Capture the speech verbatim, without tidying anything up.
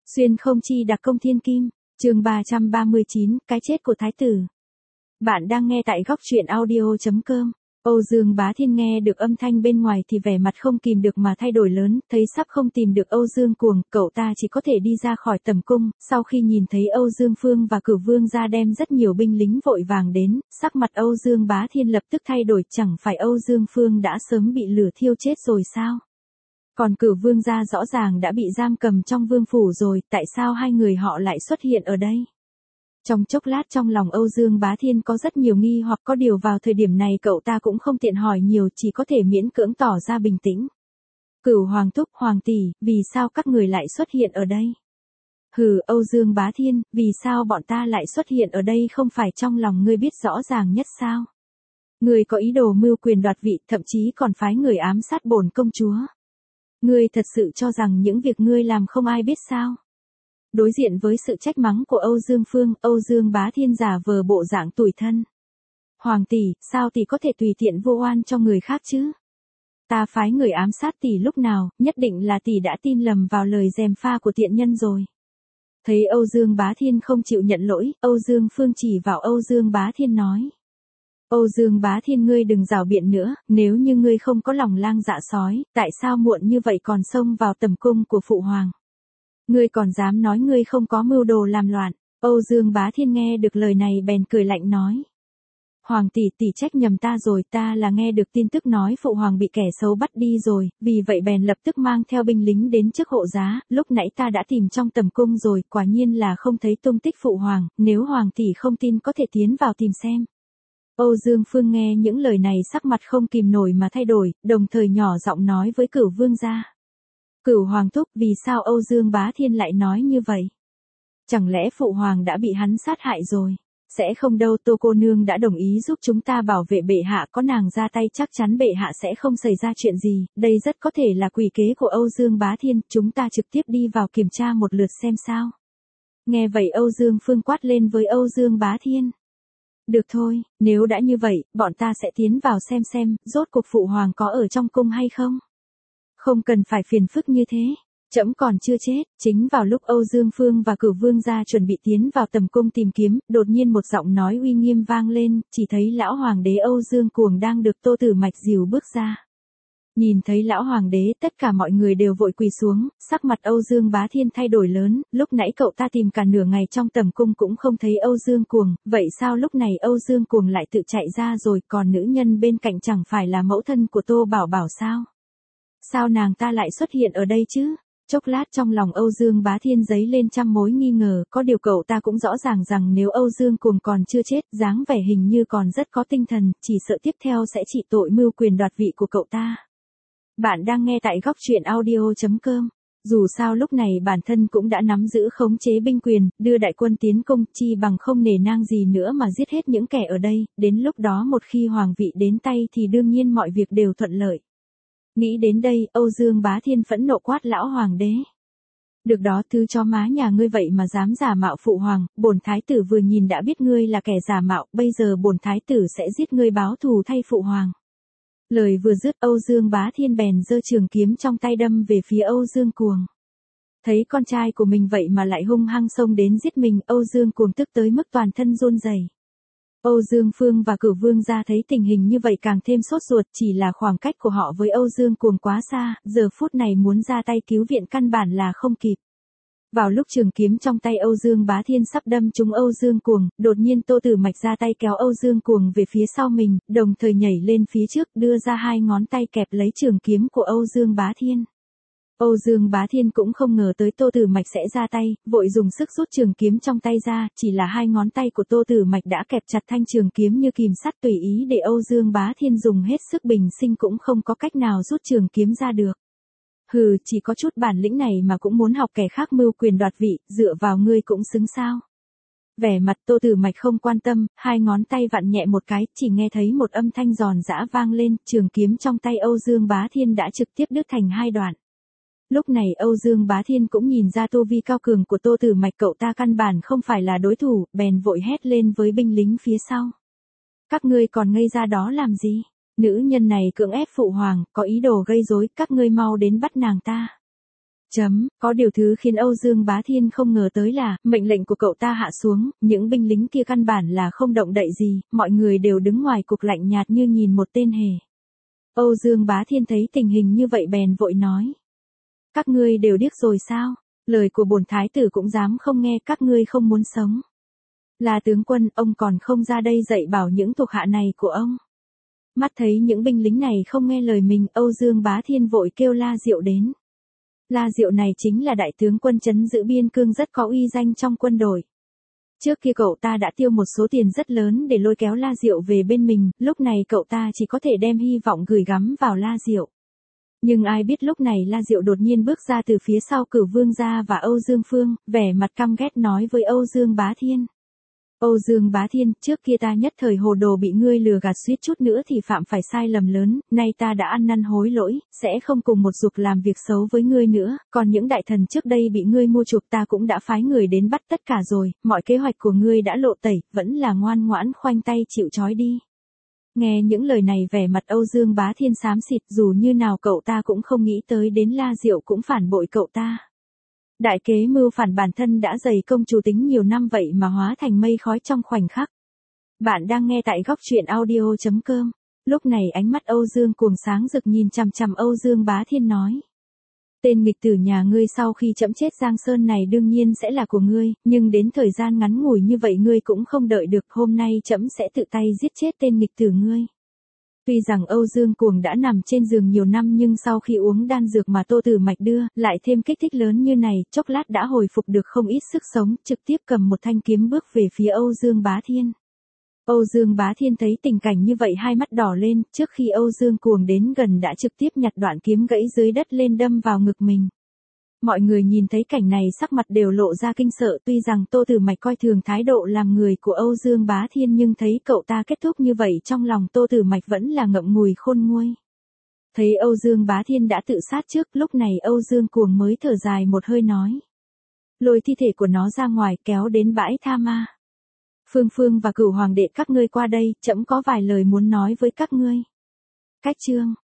Xuyên không chi đặc công thiên kim, chương ba trăm ba mươi chín, cái chết của thái tử. Bạn đang nghe tại góc truyện audio chấm com. Âu Dương Bá Thiên nghe được âm thanh bên ngoài thì vẻ mặt không kìm được mà thay đổi lớn, thấy sắp không tìm được Âu Dương Cuồng, cậu ta chỉ có thể đi ra khỏi tầm cung, sau khi nhìn thấy Âu Dương Phương và Cửu Vương gia đem rất nhiều binh lính vội vàng đến, sắc mặt Âu Dương Bá Thiên lập tức thay đổi, chẳng phải Âu Dương Phương đã sớm bị lửa thiêu chết rồi sao? Còn Cửu Vương gia rõ ràng đã bị giam cầm trong vương phủ rồi, tại sao hai người họ lại xuất hiện ở đây? Trong chốc lát trong lòng Âu Dương Bá Thiên có rất nhiều nghi hoặc, có điều vào thời điểm này cậu ta cũng không tiện hỏi nhiều, chỉ có thể miễn cưỡng tỏ ra bình tĩnh. Cửu Hoàng thúc, Hoàng tỷ, vì sao các người lại xuất hiện ở đây? Hừ, Âu Dương Bá Thiên, vì sao bọn ta lại xuất hiện ở đây, không phải trong lòng ngươi biết rõ ràng nhất sao? Ngươi có ý đồ mưu quyền đoạt vị, thậm chí còn phái người ám sát bổn công chúa. Ngươi thật sự cho rằng những việc ngươi làm không ai biết sao? Đối diện với sự trách mắng của Âu Dương Phương, Âu Dương Bá Thiên giả vờ bộ dạng tủi thân. Hoàng tỷ, sao tỷ có thể tùy tiện vu oan cho người khác chứ? Ta phái người ám sát tỷ lúc nào, nhất định là tỷ đã tin lầm vào lời gièm pha của tiện nhân rồi. Thấy Âu Dương Bá Thiên không chịu nhận lỗi, Âu Dương Phương chỉ vào Âu Dương Bá Thiên nói. Âu Dương Bá Thiên, ngươi đừng rảo biện nữa, nếu như ngươi không có lòng lang dạ sói, tại sao muộn như vậy còn xông vào tầm cung của phụ hoàng? Ngươi còn dám nói ngươi không có mưu đồ làm loạn? Âu Dương Bá Thiên nghe được lời này bèn cười lạnh nói. Hoàng tỷ, tỷ trách nhầm ta rồi, ta là nghe được tin tức nói phụ hoàng bị kẻ xấu bắt đi rồi, vì vậy bèn lập tức mang theo binh lính đến trước hộ giá, lúc nãy ta đã tìm trong tầm cung rồi, quả nhiên là không thấy tung tích phụ hoàng, nếu hoàng tỷ không tin có thể tiến vào tìm xem. Âu Dương Phương nghe những lời này sắc mặt không kìm nổi mà thay đổi, đồng thời nhỏ giọng nói với Cửu Vương gia. Cửu Hoàng thúc, vì sao Âu Dương Bá Thiên lại nói như vậy? Chẳng lẽ phụ hoàng đã bị hắn sát hại rồi? Sẽ không đâu, Tô cô nương đã đồng ý giúp chúng ta bảo vệ bệ hạ, có nàng ra tay chắc chắn bệ hạ sẽ không xảy ra chuyện gì, đây rất có thể là quỷ kế của Âu Dương Bá Thiên, chúng ta trực tiếp đi vào kiểm tra một lượt xem sao. Nghe vậy Âu Dương Phương quát lên với Âu Dương Bá Thiên. Được thôi, nếu đã như vậy, bọn ta sẽ tiến vào xem xem, rốt cuộc phụ hoàng có ở trong cung hay không? Không cần phải phiền phức như thế, trẫm còn chưa chết. Chính vào lúc Âu Dương Phương và Cửu Vương gia chuẩn bị tiến vào tầm cung tìm kiếm, đột nhiên một giọng nói uy nghiêm vang lên, chỉ thấy lão hoàng đế Âu Dương Cuồng đang được Tô Tử Mạch dìu bước ra. Nhìn thấy lão hoàng đế, tất cả mọi người đều vội quỳ xuống, sắc mặt Âu Dương Bá Thiên thay đổi lớn, lúc nãy cậu ta tìm cả nửa ngày trong tầm cung cũng không thấy Âu Dương Cuồng, vậy sao lúc này Âu Dương Cuồng lại tự chạy ra rồi, còn nữ nhân bên cạnh chẳng phải là mẫu thân của Tô Bảo Bảo sao? Sao nàng ta lại xuất hiện ở đây chứ? Chốc lát trong lòng Âu Dương Bá Thiên dấy lên trăm mối nghi ngờ, có điều cậu ta cũng rõ ràng rằng nếu Âu Dương Cuồng còn chưa chết, dáng vẻ hình như còn rất có tinh thần, chỉ sợ tiếp theo sẽ trị tội mưu quyền đoạt vị của cậu ta. Bạn đang nghe tại góc truyện audio chấm com. Dù sao lúc này bản thân cũng đã nắm giữ khống chế binh quyền, đưa đại quân tiến công, chi bằng không nể nang gì nữa mà giết hết những kẻ ở đây, đến lúc đó một khi hoàng vị đến tay thì đương nhiên mọi việc đều thuận lợi. Nghĩ đến đây, Âu Dương Bá Thiên phẫn nộ quát lão hoàng đế. Được đó, thứ chó má nhà ngươi vậy mà dám giả mạo phụ hoàng, bổn thái tử vừa nhìn đã biết ngươi là kẻ giả mạo, bây giờ bổn thái tử sẽ giết ngươi báo thù thay phụ hoàng. Lời vừa dứt, Âu Dương Bá Thiên bèn giơ trường kiếm trong tay đâm về phía Âu Dương Cuồng. Thấy con trai của mình vậy mà lại hung hăng xông đến giết mình, Âu Dương Cuồng tức tới mức toàn thân run rẩy. Âu Dương Phương và Cửu Vương gia thấy tình hình như vậy càng thêm sốt ruột, chỉ là khoảng cách của họ với Âu Dương Cuồng quá xa, giờ phút này muốn ra tay cứu viện căn bản là không kịp. Vào lúc trường kiếm trong tay Âu Dương Bá Thiên sắp đâm trúng Âu Dương Cuồng, đột nhiên Tô Tử Mạch ra tay kéo Âu Dương Cuồng về phía sau mình, đồng thời nhảy lên phía trước, đưa ra hai ngón tay kẹp lấy trường kiếm của Âu Dương Bá Thiên. Âu Dương Bá Thiên cũng không ngờ tới Tô Tử Mạch sẽ ra tay, vội dùng sức rút trường kiếm trong tay ra, chỉ là hai ngón tay của Tô Tử Mạch đã kẹp chặt thanh trường kiếm như kìm sắt, tùy ý để Âu Dương Bá Thiên dùng hết sức bình sinh cũng không có cách nào rút trường kiếm ra được. Hừ, chỉ có chút bản lĩnh này mà cũng muốn học kẻ khác mưu quyền đoạt vị, dựa vào ngươi cũng xứng sao? Vẻ mặt Tô Tử Mạch không quan tâm, hai ngón tay vặn nhẹ một cái, chỉ nghe thấy một âm thanh giòn giã vang lên, trường kiếm trong tay Âu Dương Bá Thiên đã trực tiếp đứt thành hai đoạn. Lúc này Âu Dương Bá Thiên cũng nhìn ra tu vi cao cường của Tô Tử Mạch, cậu ta căn bản không phải là đối thủ, bèn vội hét lên với binh lính phía sau. Các ngươi còn ngây ra đó làm gì? Nữ nhân này cưỡng ép phụ hoàng, có ý đồ gây rối, các ngươi mau đến bắt nàng ta. Chấm, có điều thứ khiến Âu Dương Bá Thiên không ngờ tới là, mệnh lệnh của cậu ta hạ xuống, những binh lính kia căn bản là không động đậy gì, mọi người đều đứng ngoài cục lạnh nhạt như nhìn một tên hề. Âu Dương Bá Thiên thấy tình hình như vậy bèn vội nói. Các ngươi đều điếc rồi sao? Lời của bổn thái tử cũng dám không nghe, các ngươi không muốn sống. Là tướng quân, ông còn không ra đây dạy bảo những thuộc hạ này của ông. Mắt thấy những binh lính này không nghe lời mình, Âu Dương Bá Thiên vội kêu La Diệu đến. La Diệu này chính là đại tướng quân trấn giữ biên cương rất có uy danh trong quân đội. Trước kia cậu ta đã tiêu một số tiền rất lớn để lôi kéo La Diệu về bên mình, lúc này cậu ta chỉ có thể đem hy vọng gửi gắm vào La Diệu. Nhưng ai biết lúc này La Diệu đột nhiên bước ra từ phía sau Cửu Vương gia và Âu Dương Phương, vẻ mặt căm ghét nói với Âu Dương Bá Thiên. Âu Dương Bá Thiên, trước kia ta nhất thời hồ đồ bị ngươi lừa gạt suýt chút nữa thì phạm phải sai lầm lớn, nay ta đã ăn năn hối lỗi, sẽ không cùng một dục làm việc xấu với ngươi nữa, còn những đại thần trước đây bị ngươi mua chuộc ta cũng đã phái người đến bắt tất cả rồi, mọi kế hoạch của ngươi đã lộ tẩy, vẫn là ngoan ngoãn khoanh tay chịu trói đi. Nghe những lời này vẻ mặt Âu Dương Bá Thiên xám xịt, dù như nào cậu ta cũng không nghĩ tới đến La Diệu cũng phản bội cậu ta. Đại kế mưu phản bản thân đã dày công chủ tính nhiều năm vậy mà hóa thành mây khói trong khoảnh khắc. Bạn đang nghe tại góc truyện audio chấm com. Lúc này ánh mắt Âu Dương cuồng sáng rực nhìn chằm chằm Âu Dương Bá Thiên nói. Tên nghịch tử nhà ngươi sau khi trẫm chết Giang Sơn này đương nhiên sẽ là của ngươi, nhưng đến thời gian ngắn ngủi như vậy ngươi cũng không đợi được, hôm nay trẫm sẽ tự tay giết chết tên nghịch tử ngươi. Tuy rằng Âu Dương Cuồng đã nằm trên giường nhiều năm nhưng sau khi uống đan dược mà Tô Tử Mạch đưa, lại thêm kích thích lớn như này, chốc lát đã hồi phục được không ít sức sống, trực tiếp cầm một thanh kiếm bước về phía Âu Dương Bá Thiên. Âu Dương Bá Thiên thấy tình cảnh như vậy hai mắt đỏ lên, trước khi Âu Dương Cuồng đến gần đã trực tiếp nhặt đoạn kiếm gãy dưới đất lên đâm vào ngực mình. Mọi người nhìn thấy cảnh này sắc mặt đều lộ ra kinh sợ, tuy rằng Tô Tử Mạch coi thường thái độ làm người của Âu Dương Bá Thiên nhưng thấy cậu ta kết thúc như vậy trong lòng Tô Tử Mạch vẫn là ngậm ngùi khôn nguôi. Thấy Âu Dương Bá Thiên đã tự sát trước, lúc này Âu Dương Cuồng mới thở dài một hơi nói. Lôi thi thể của nó ra ngoài kéo đến bãi tha ma. Phương Phương và Cửu Hoàng đệ các ngươi qua đây, trẫm có vài lời muốn nói với các ngươi. Cách chương